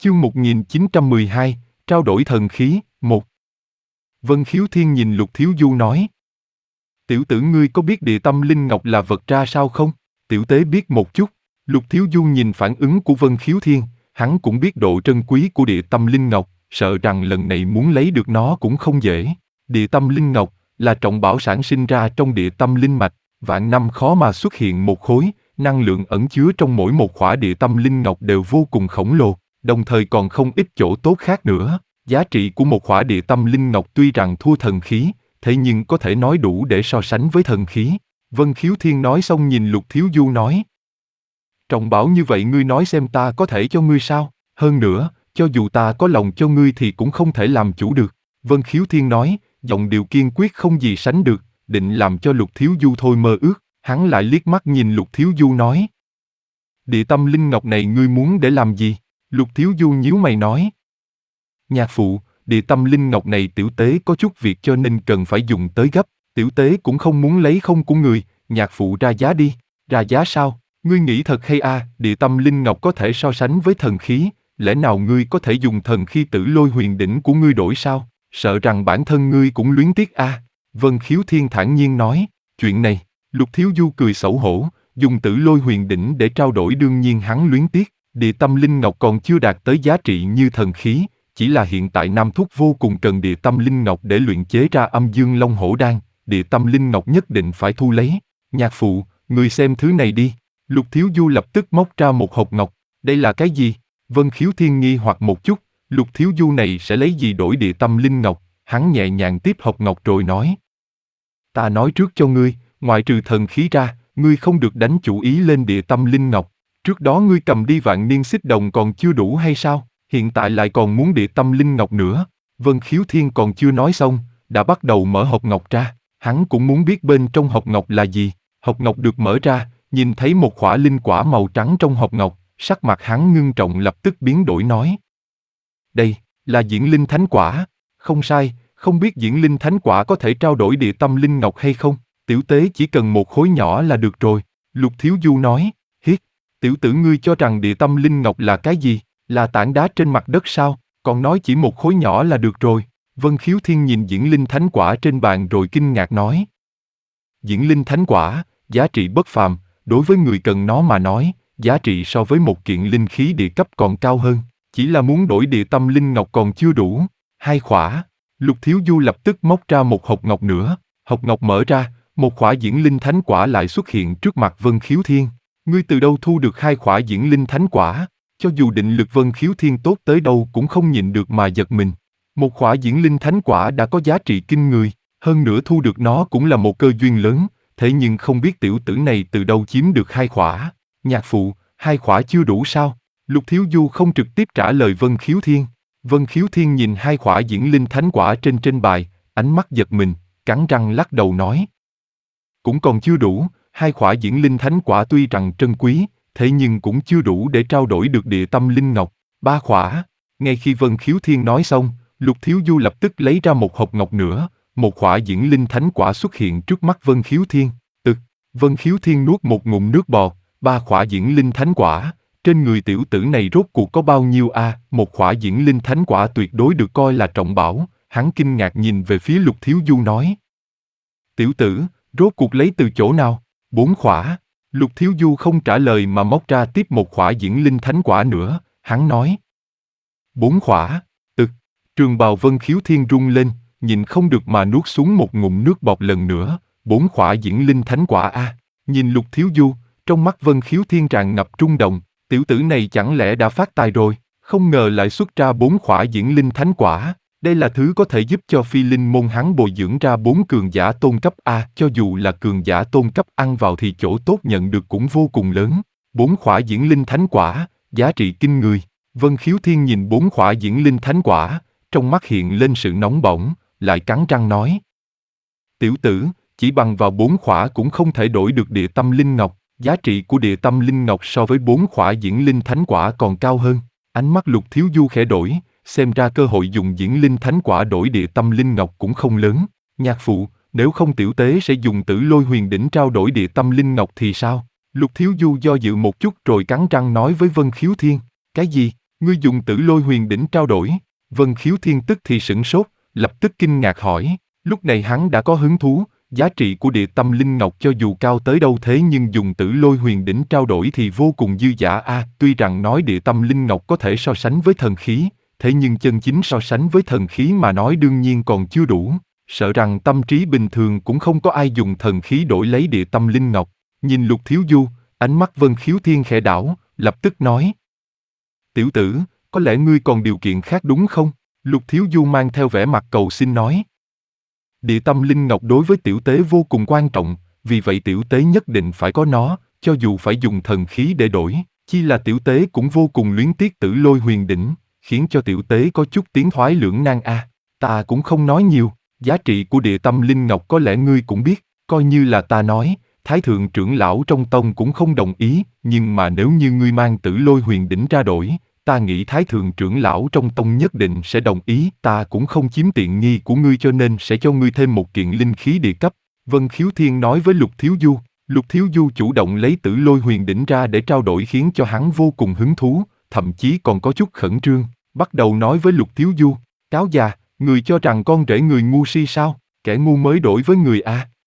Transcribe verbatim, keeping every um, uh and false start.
Chương một nghìn chín trăm mười hai, trao đổi thần khí, một. Vân Khiếu Thiên nhìn Lục Thiếu Du nói. Tiểu tử ngươi có biết địa tâm linh ngọc là vật ra sao không? Tiểu tế biết một chút. Lục Thiếu Du nhìn phản ứng của Vân Khiếu Thiên, hắn cũng biết độ trân quý của địa tâm linh ngọc, sợ rằng lần này muốn lấy được nó cũng không dễ. Địa tâm linh ngọc là trọng bảo sản sinh ra trong địa tâm linh mạch, vạn năm khó mà xuất hiện một khối, năng lượng ẩn chứa trong mỗi một khỏa địa tâm linh ngọc đều vô cùng khổng lồ, đồng thời còn không ít chỗ tốt khác nữa. Giá trị của một khỏa địa tâm linh ngọc tuy rằng thua thần khí, thế nhưng có thể nói đủ để so sánh với thần khí. Vân Khiếu Thiên nói xong nhìn Lục Thiếu Du nói. Trọng bảo như vậy ngươi nói xem ta có thể cho ngươi sao? Hơn nữa, cho dù ta có lòng cho ngươi thì cũng không thể làm chủ được. Vân Khiếu Thiên nói, giọng điệu kiên quyết không gì sánh được, định làm cho Lục Thiếu Du thôi mơ ước. Hắn lại liếc mắt nhìn Lục Thiếu Du nói. Địa tâm linh ngọc này ngươi muốn để làm gì? Lục Thiếu Du nhíu mày nói. Nhạc phụ, địa tâm linh ngọc này tiểu tế có chút việc cho nên cần phải dùng tới gấp. Tiểu tế cũng không muốn lấy không của người, nhạc phụ ra giá đi. Ra giá sao? Ngươi nghĩ thật hay a? À, địa tâm linh ngọc có thể so sánh với thần khí, lẽ nào ngươi có thể dùng thần khí tử lôi huyền đỉnh của ngươi đổi sao? Sợ rằng bản thân ngươi cũng luyến tiếc a. À. Vân Khiếu Thiên thản nhiên nói, chuyện này, Lục Thiếu Du cười xấu hổ, dùng tử lôi huyền đỉnh để trao đổi đương nhiên hắn luyến tiếc, địa tâm linh ngọc còn chưa đạt tới giá trị như thần khí, chỉ là hiện tại Nam Thúc vô cùng cần địa tâm linh ngọc để luyện chế ra âm dương long hổ đan, địa tâm linh ngọc nhất định phải thu lấy. Nhạc phụ, người xem thứ này đi. Lục Thiếu Du lập tức móc ra một hộp ngọc, đây là cái gì? Vân Khiếu Thiên nghi hoặc một chút, Lục Thiếu Du này sẽ lấy gì đổi địa tâm linh ngọc? Hắn nhẹ nhàng tiếp hộp ngọc rồi nói. Ta nói trước cho ngươi, ngoại trừ thần khí ra, ngươi không được đánh chủ ý lên địa tâm linh ngọc. Trước đó ngươi cầm đi vạn niên xích đồng còn chưa đủ hay sao? Hiện tại lại còn muốn địa tâm linh ngọc nữa. Vân Khiếu Thiên còn chưa nói xong, đã bắt đầu mở hộp ngọc ra. Hắn cũng muốn biết bên trong hộp ngọc là gì. Hộp ngọc được mở ra, nhìn thấy một khỏa linh quả màu trắng trong hộp ngọc, sắc mặt hắn ngưng trọng lập tức biến đổi nói. Đây, là diễn linh thánh quả. Không sai, không biết diễn linh thánh quả có thể trao đổi địa tâm linh ngọc hay không? Tiểu tế chỉ cần một khối nhỏ là được rồi. Lục Thiếu Du nói, hiết, tiểu tử ngươi cho rằng địa tâm linh ngọc là cái gì? Là tảng đá trên mặt đất sao? Còn nói chỉ một khối nhỏ là được rồi. Vân Khiếu Thiên nhìn diễn linh thánh quả trên bàn rồi kinh ngạc nói. Diễn linh thánh quả, giá trị bất phàm, đối với người cần nó mà nói, giá trị so với một kiện linh khí địa cấp còn cao hơn. Chỉ là muốn đổi địa tâm linh ngọc còn chưa đủ. Hai khỏa. Lục Thiếu Du lập tức móc ra một hộp ngọc nữa. Hộp ngọc mở ra, một khỏa diễn linh thánh quả lại xuất hiện trước mặt Vân Khiếu Thiên. Ngươi từ đâu thu được hai khỏa diễn linh thánh quả? Cho dù định lực Vân Khiếu Thiên tốt tới đâu cũng không nhịn được mà giật mình. Một khỏa diễn linh thánh quả đã có giá trị kinh người, hơn nữa thu được nó cũng là một cơ duyên lớn, thế nhưng không biết tiểu tử này từ đâu chiếm được hai khỏa. Nhạc phụ, hai khỏa chưa đủ sao? Lục Thiếu Du không trực tiếp trả lời Vân Khiếu Thiên. Vân Khiếu Thiên nhìn hai khỏa diễn linh thánh quả trên trên bài, ánh mắt giật mình, cắn răng lắc đầu nói. Cũng còn chưa đủ, hai khỏa diễn linh thánh quả tuy rằng trân quý, thế nhưng cũng chưa đủ để trao đổi được địa tâm linh ngọc. Ba khỏa. Ngay khi Vân Khiếu Thiên nói xong, Lục Thiếu Du lập tức lấy ra một hộp ngọc nữa, một khỏa diễn linh thánh quả xuất hiện trước mắt Vân Khiếu Thiên. Ực, Vân Khiếu Thiên nuốt một ngụm nước bọt, ba khỏa diễn linh thánh quả, trên người tiểu tử này rốt cuộc có bao nhiêu a? À? Một khỏa diễn linh thánh quả tuyệt đối được coi là trọng bảo. Hắn kinh ngạc nhìn về phía Lục Thiếu Du nói. Tiểu tử, rốt cuộc lấy từ chỗ nào? Bốn khỏa. Lục Thiếu Du không trả lời mà móc ra tiếp một khỏa diễn linh thánh quả nữa, hắn nói. Bốn khỏa. Ực, trường bào Vân Khiếu Thiên rung lên, nhìn không được mà nuốt xuống một ngụm nước bọt lần nữa. Bốn khỏa diễn linh thánh quả a. À. Nhìn Lục Thiếu Du, trong mắt Vân Khiếu Thiên tràn ngập trung động, tiểu tử này chẳng lẽ đã phát tài rồi, không ngờ lại xuất ra bốn khỏa diễn linh thánh quả. Đây là thứ có thể giúp cho phi linh môn hắn bồi dưỡng ra bốn cường giả tôn cấp A, cho dù là cường giả tôn cấp ăn vào thì chỗ tốt nhận được cũng vô cùng lớn. Bốn khỏa diễn linh thánh quả, giá trị kinh người. Vân Khiếu Thiên nhìn bốn khỏa diễn linh thánh quả, trong mắt hiện lên sự nóng bỏng, lại cắn răng nói. Tiểu tử, chỉ bằng vào bốn khỏa cũng không thể đổi được địa tâm linh ngọc, giá trị của địa tâm linh ngọc so với bốn khỏa diễn linh thánh quả còn cao hơn. Ánh mắt Lục Thiếu Du khẽ đổi. Xem ra cơ hội dùng diễn linh thánh quả đổi địa tâm linh ngọc cũng không lớn. Nhạc phụ, nếu không tiểu tế sẽ dùng tử lôi huyền đỉnh trao đổi địa tâm linh ngọc thì sao? Lục Thiếu Du do dự một chút rồi cắn răng nói với Vân Khiếu Thiên. Cái gì? Ngươi dùng tử lôi huyền đỉnh trao đổi. Vân Khiếu Thiên tức thì sửng sốt, lập tức kinh ngạc hỏi. Lúc này hắn đã có hứng thú, giá trị của địa tâm linh ngọc cho dù cao tới đâu thế nhưng dùng tử lôi huyền đỉnh trao đổi thì vô cùng dư dả a. À, tuy rằng nói địa tâm linh ngọc có thể so sánh với thần khí, thế nhưng chân chính so sánh với thần khí mà nói đương nhiên còn chưa đủ. Sợ rằng tâm trí bình thường cũng không có ai dùng thần khí đổi lấy địa tâm linh ngọc. Nhìn Lục Thiếu Du, ánh mắt Vân Khiếu Thiên khẽ đảo, lập tức nói. Tiểu tử, có lẽ ngươi còn điều kiện khác đúng không? Lục Thiếu Du mang theo vẻ mặt cầu xin nói. Địa tâm linh ngọc đối với tiểu tế vô cùng quan trọng, vì vậy tiểu tế nhất định phải có nó, cho dù phải dùng thần khí để đổi. Chi là tiểu tế cũng vô cùng luyến tiếc tử lôi huyền đỉnh, khiến cho tiểu tế có chút tiến thoái lưỡng nan a. À, ta cũng không nói nhiều, giá trị của địa tâm linh ngọc có lẽ ngươi cũng biết, coi như là ta nói, Thái thượng trưởng lão trong tông cũng không đồng ý, nhưng mà nếu như ngươi mang tử lôi huyền đỉnh ra đổi, ta nghĩ Thái thượng trưởng lão trong tông nhất định sẽ đồng ý, ta cũng không chiếm tiện nghi của ngươi cho nên sẽ cho ngươi thêm một kiện linh khí địa cấp. Vân Khiếu Thiên nói với Lục Thiếu Du. Lục Thiếu Du chủ động lấy tử lôi huyền đỉnh ra để trao đổi khiến cho hắn vô cùng hứng thú, thậm chí còn có chút khẩn trương, bắt đầu nói với Lục Thiếu Du, cáo già, người cho rằng con rể người ngu si sao, kẻ ngu mới đổi với người a.